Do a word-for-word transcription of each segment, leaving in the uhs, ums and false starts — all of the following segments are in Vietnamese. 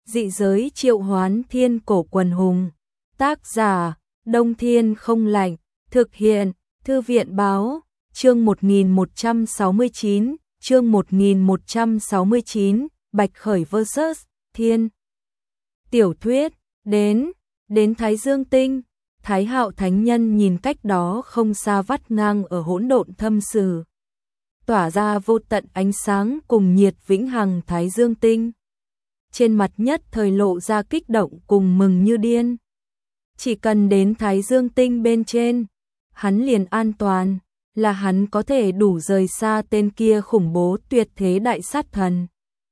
Dị giới triệu hoán thiên cổ quần hùng. Tác giả, Đông Thiên không lạnh. Thực hiện, Thư viện báo, chương một nghìn một trăm sáu mươi chín, chương một nghìn một trăm sáu mươi chín, Bạch Khởi versus. Thiên. Tiểu thuyết, đến, đến Thái Dương Tinh, Thái Hạo Thánh Nhân nhìn cách đó không xa vắt ngang ở hỗn độn thâm sử. Tỏa ra vô tận ánh sáng cùng nhiệt vĩnh hằng Thái Dương Tinh. Trên mặt nhất thời lộ ra kích động cùng mừng như điên. Chỉ cần đến Thái Dương Tinh bên trên, hắn liền an toàn, là hắn có thể đủ rời xa tên kia khủng bố tuyệt thế đại sát thần.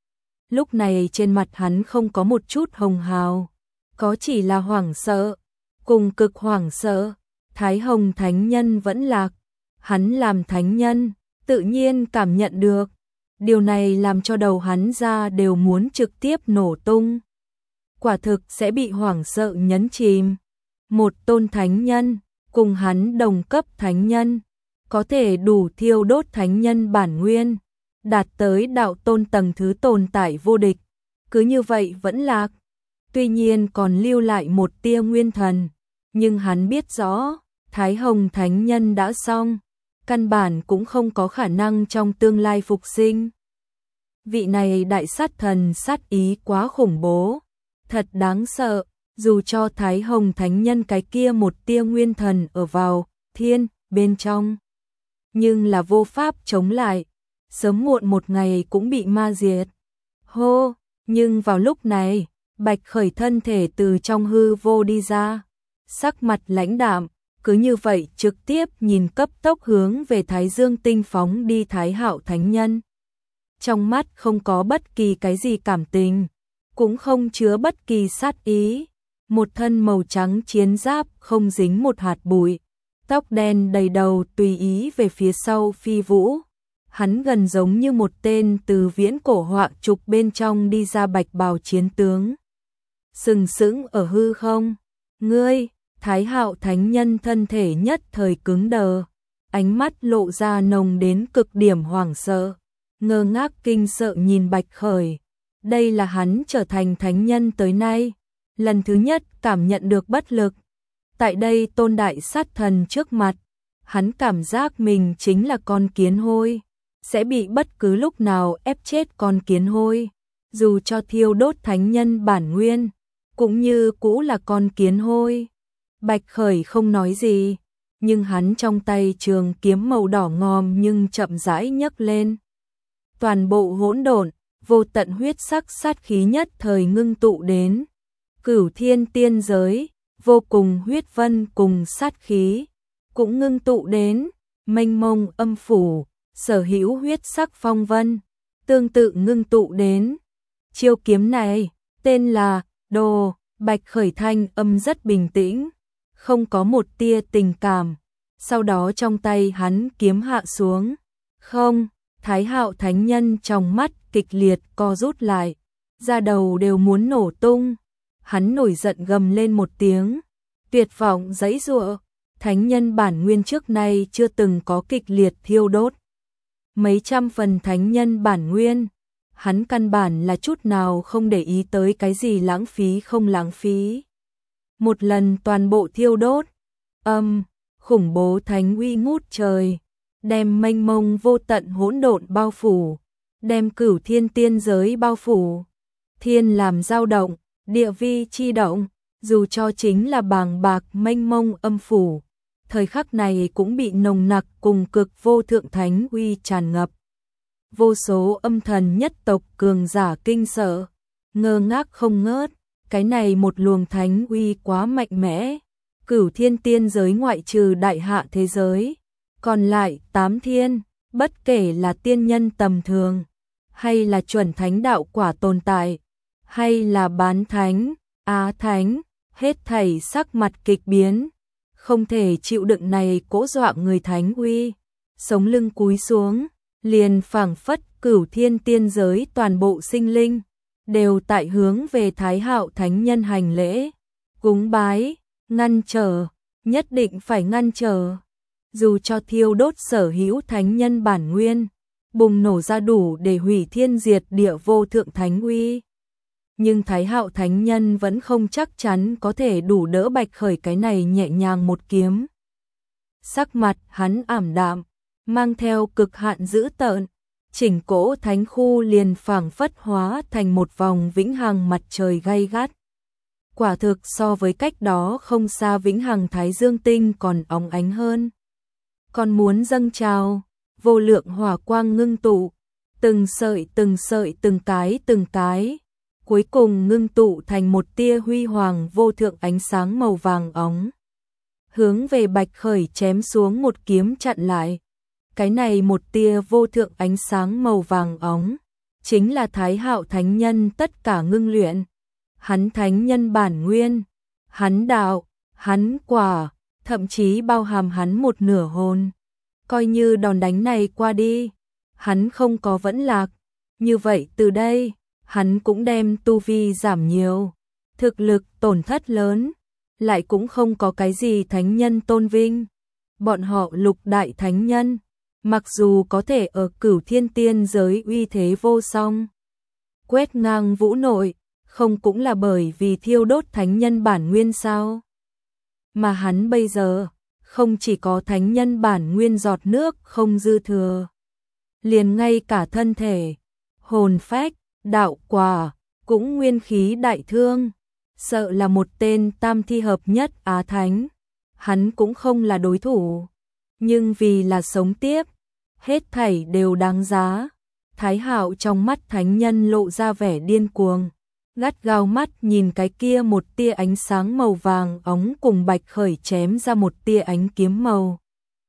Lúc này trên mặt hắn không có một chút hồng hào, có chỉ là hoảng sợ, cùng cực hoảng sợ. Thái Hồng Thánh Nhân vẫn lạc, hắn làm thánh nhân, tự nhiên cảm nhận được. Điều này làm cho đầu hắn ra đều muốn trực tiếp nổ tung. Quả thực sẽ bị hoảng sợ nhấn chìm. Một tôn thánh nhân, cùng hắn đồng cấp thánh nhân, có thể đủ thiêu đốt thánh nhân bản nguyên, đạt tới đạo tôn tầng thứ tồn tại vô địch. Cứ như vậy vẫn lạc. Tuy nhiên còn lưu lại một tia nguyên thần, nhưng hắn biết rõ, Thái Hồng Thánh Nhân đã xong, căn bản cũng không có khả năng trong tương lai phục sinh. Vị này đại sát thần sát ý quá khủng bố, thật đáng sợ, dù cho Thái Hồng Thánh Nhân cái kia một tia nguyên thần ở vào thiên bên trong, nhưng là vô pháp chống lại, sớm muộn một ngày cũng bị ma diệt. Hô, nhưng vào lúc này, Bạch Khởi thân thể từ trong hư vô đi ra, sắc mặt lãnh đạm, cứ như vậy trực tiếp nhìn cấp tốc hướng về Thái Dương Tinh phóng đi Thái Hạo Thánh Nhân. Trong mắt không có bất kỳ cái gì cảm tình, cũng không chứa bất kỳ sát ý, một thân màu trắng chiến giáp không dính một hạt bụi, tóc đen đầy đầu tùy ý về phía sau phi vũ. Hắn gần giống như một tên từ viễn cổ họa trục bên trong đi ra bạch bào chiến tướng. Sừng sững ở hư không, ngươi, Thái Hạo Thánh Nhân thân thể nhất thời cứng đờ, ánh mắt lộ ra nồng đến cực điểm hoảng sợ, ngơ ngác kinh sợ nhìn Bạch Khởi. Đây là hắn trở thành thánh nhân tới nay, lần thứ nhất cảm nhận được bất lực. Tại đây tôn đại sát thần trước mặt, hắn cảm giác mình chính là con kiến hôi, sẽ bị bất cứ lúc nào ép chết con kiến hôi, dù cho thiêu đốt thánh nhân bản nguyên, cũng như cũ là con kiến hôi. Bạch Khởi không nói gì, nhưng hắn trong tay trường kiếm màu đỏ ngòm nhưng chậm rãi nhấc lên. Toàn bộ hỗn độn, vô tận huyết sắc sát khí nhất thời ngưng tụ đến. Cửu thiên tiên giới, vô cùng huyết vân cùng sát khí, cũng ngưng tụ đến. Mênh mông âm phủ, sở hữu huyết sắc phong vân, tương tự ngưng tụ đến. Chiêu kiếm này, tên là Đồ. Bạch Khởi thanh âm rất bình tĩnh, không có một tia tình cảm. Sau đó trong tay hắn kiếm hạ xuống. Không, Thái Hạo Thánh Nhân trong mắt kịch liệt co rút lại, da đầu đều muốn nổ tung. Hắn nổi giận gầm lên một tiếng, tuyệt vọng giãy giụa. Thánh nhân bản nguyên trước nay chưa từng có kịch liệt thiêu đốt. Mấy trăm phần thánh nhân bản nguyên, hắn căn bản là chút nào không để ý tới cái gì lãng phí không lãng phí. Một lần toàn bộ thiêu đốt, âm, khủng bố thánh uy ngút trời, đem mênh mông vô tận hỗn độn bao phủ, đem cửu thiên tiên giới bao phủ. Thiên làm dao động, địa vi chi động, dù cho chính là bàng bạc mênh mông âm phủ, thời khắc này cũng bị nồng nặc cùng cực vô thượng thánh uy tràn ngập. Vô số âm thần nhất tộc cường giả kinh sợ, ngơ ngác không ngớt, cái này một luồng thánh uy quá mạnh mẽ. Cửu thiên tiên giới ngoại trừ đại hạ thế giới, còn lại tám thiên, bất kể là tiên nhân tầm thường, hay là chuẩn thánh đạo quả tồn tại, hay là bán thánh, á thánh, hết thảy sắc mặt kịch biến, không thể chịu đựng này cỗ dọa người thánh uy, sống lưng cúi xuống, liền phảng phất cửu thiên tiên giới toàn bộ sinh linh, đều tại hướng về Thái Hạo Thánh Nhân hành lễ, cúng bái, ngăn trở, nhất định phải ngăn trở. Dù cho thiêu đốt sở hữu thánh nhân bản nguyên, bùng nổ ra đủ để hủy thiên diệt địa vô thượng thánh uy. nhưng Thái Hạo Thánh Nhân vẫn không chắc chắn có thể đủ đỡ Bạch Khởi cái này nhẹ nhàng một kiếm. Sắc mặt hắn ảm đạm, mang theo cực hạn dữ tợn, chỉnh cỗ thánh khu liền phảng phất hóa thành một vòng vĩnh hằng mặt trời gay gắt. Quả thực so với cách đó không xa vĩnh hằng Thái Dương tinh còn óng ánh hơn. Còn muốn dâng trào, vô lượng hỏa quang ngưng tụ, từng sợi từng sợi từng cái từng cái, cuối cùng ngưng tụ thành một tia huy hoàng vô thượng ánh sáng màu vàng óng. Hướng về Bạch Khởi chém xuống một kiếm chặn lại. Cái này một tia vô thượng ánh sáng màu vàng óng, chính là Thái Hạo Thánh Nhân tất cả ngưng luyện. Hắn thánh nhân bản nguyên, hắn đạo, hắn quả, thậm chí bao hàm hắn một nửa hồn. Coi như đòn đánh này qua đi, hắn không có vẫn lạc, như vậy từ đây, hắn cũng đem tu vi giảm nhiều, thực lực tổn thất lớn, lại cũng không có cái gì thánh nhân tôn vinh. Bọn họ lục đại thánh nhân, mặc dù có thể ở Cửu Thiên Tiên giới uy thế vô song, quét ngang vũ nội, không cũng là bởi vì thiêu đốt thánh nhân bản nguyên sao? Mà hắn bây giờ, không chỉ có thánh nhân bản nguyên giọt nước không dư thừa, liền ngay cả thân thể, hồn phách, đạo quả, cũng nguyên khí đại thương, sợ là một tên tam thi hợp nhất Á Thánh, hắn cũng không là đối thủ, nhưng vì là sống tiếp, hết thảy đều đáng giá. Thái Hạo trong mắt thánh nhân lộ ra vẻ điên cuồng, gắt gao mắt nhìn cái kia một tia ánh sáng màu vàng óng cùng Bạch Khởi chém ra một tia ánh kiếm màu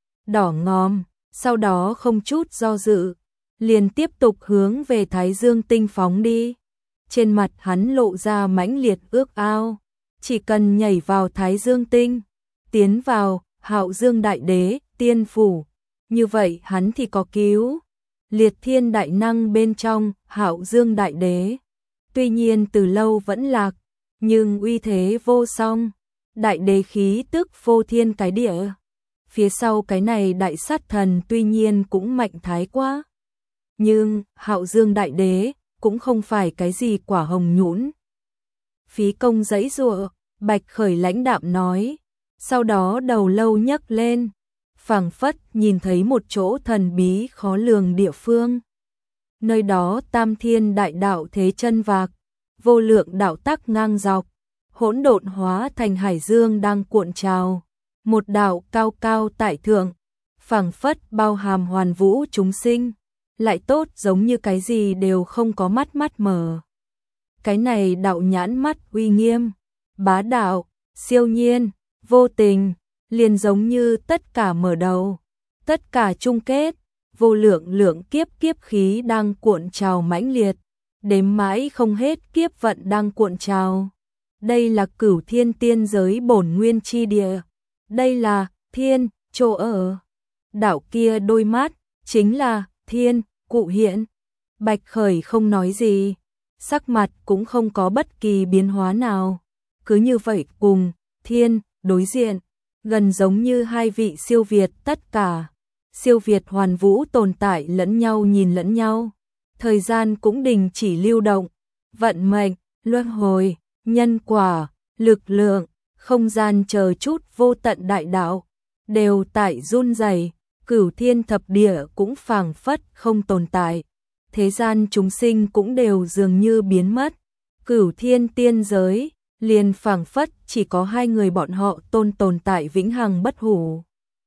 đỏ ngòm, sau đó không chút do dự, liền tiếp tục hướng về Thái Dương tinh phóng đi. Trên mặt hắn lộ ra mãnh liệt ước ao, chỉ cần nhảy vào Thái Dương tinh, tiến vào Hạo Dương Đại Đế tiên phủ, như vậy hắn thì có cứu liệt thiên đại năng bên trong Hạo Dương Đại Đế. Tuy nhiên từ lâu vẫn lạc, nhưng uy thế vô song, đại đế khí tức vô thiên cái địa. Phía sau cái này đại sát thần tuy nhiên cũng mạnh thái quá, nhưng Hạo Dương Đại Đế cũng không phải cái gì quả hồng nhũn. Phí công giãy giụa, Bạch Khởi lãnh đạm nói, sau đó đầu lâu nhấc lên, phảng phất nhìn thấy một chỗ thần bí khó lường địa phương. Nơi đó tam thiên đại đạo thế chân vạc, vô lượng đạo tắc ngang dọc, hỗn độn hóa thành hải dương đang cuộn trào, một đạo cao cao tại thượng, phảng phất bao hàm hoàn vũ chúng sinh, lại tốt giống như cái gì đều không có, mắt mắt mờ. Cái này đạo nhãn mắt uy nghiêm, bá đạo, siêu nhiên, vô tình, liền giống như tất cả mở đầu, tất cả chung kết, vô lượng lượng kiếp kiếp khí đang cuộn trào mãnh liệt, đếm mãi không hết kiếp vận đang cuộn trào. Đây là Cửu Thiên Tiên giới bổn nguyên chi địa, đây là thiên chỗ ở. Đạo kia đôi mắt chính là thiên cụ hiện. Bạch Khởi không nói gì, sắc mặt cũng không có bất kỳ biến hóa nào, cứ như vậy cùng thiên đối diện, gần giống như hai vị siêu việt tất cả, siêu việt hoàn vũ tồn tại lẫn nhau nhìn lẫn nhau. Thời gian cũng đình chỉ lưu động, vận mệnh, luân hồi, nhân quả, lực lượng, không gian chờ chút vô tận đại đạo, đều tại run rẩy, Cửu Thiên thập địa cũng phảng phất không tồn tại, thế gian chúng sinh cũng đều dường như biến mất, Cửu Thiên tiên giới liền phảng phất chỉ có hai người bọn họ tôn tồn tại vĩnh hằng bất hủ.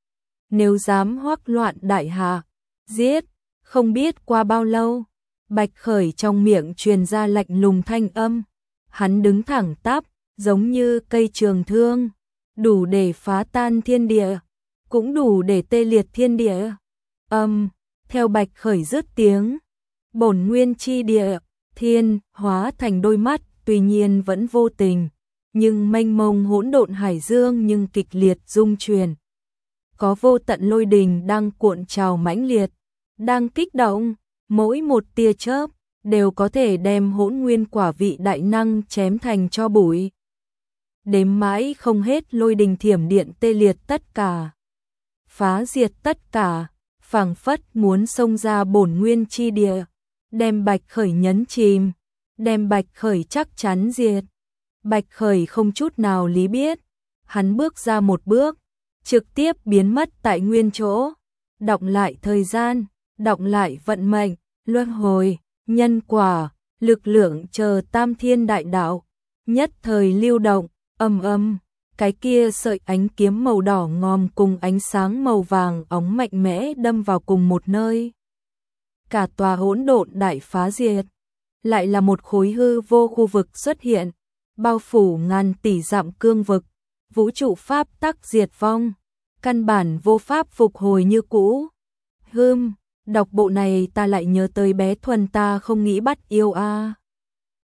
Nếu dám hoắc loạn đại hạ, giết, không biết qua bao lâu, Bạch Khởi trong miệng truyền ra lạnh lùng thanh âm, hắn đứng thẳng tắp, giống như cây trường thương, đủ để phá tan thiên địa, cũng đủ để tê liệt thiên địa. Âm, theo Bạch Khởi dứt tiếng, bổn nguyên chi địa, thiên hóa thành đôi mắt, tuy nhiên vẫn vô tình, nhưng mênh mông hỗn độn hải dương nhưng kịch liệt rung chuyển. Có vô tận lôi đình đang cuộn trào mãnh liệt, đang kích động, mỗi một tia chớp đều có thể đem hỗn nguyên quả vị đại năng chém thành tro bụi. Đếm mãi không hết lôi đình thiểm điện tê liệt tất cả, phá diệt tất cả, phảng phất muốn xông ra bổn nguyên chi địa, đem Bạch Khởi nhấn chìm. đem Bạch Khởi chắc chắn diệt. Bạch Khởi không chút nào lý biết, hắn bước ra một bước, trực tiếp biến mất tại nguyên chỗ, đọng lại thời gian, đọng lại vận mệnh, luân hồi, nhân quả, lực lượng chờ tam thiên đại đạo, nhất thời lưu động, âm âm, cái kia sợi ánh kiếm màu đỏ ngòm cùng ánh sáng màu vàng óng mạnh mẽ đâm vào cùng một nơi. Cả tòa hỗn độn đại phá diệt, lại là một khối hư vô khu vực xuất hiện, bao phủ ngàn tỷ dặm cương vực, vũ trụ pháp tắc diệt vong, căn bản vô pháp phục hồi như cũ. Hừm, đọc bộ này ta lại nhớ tới bé Thuần ta không nghĩ bắt yêu a.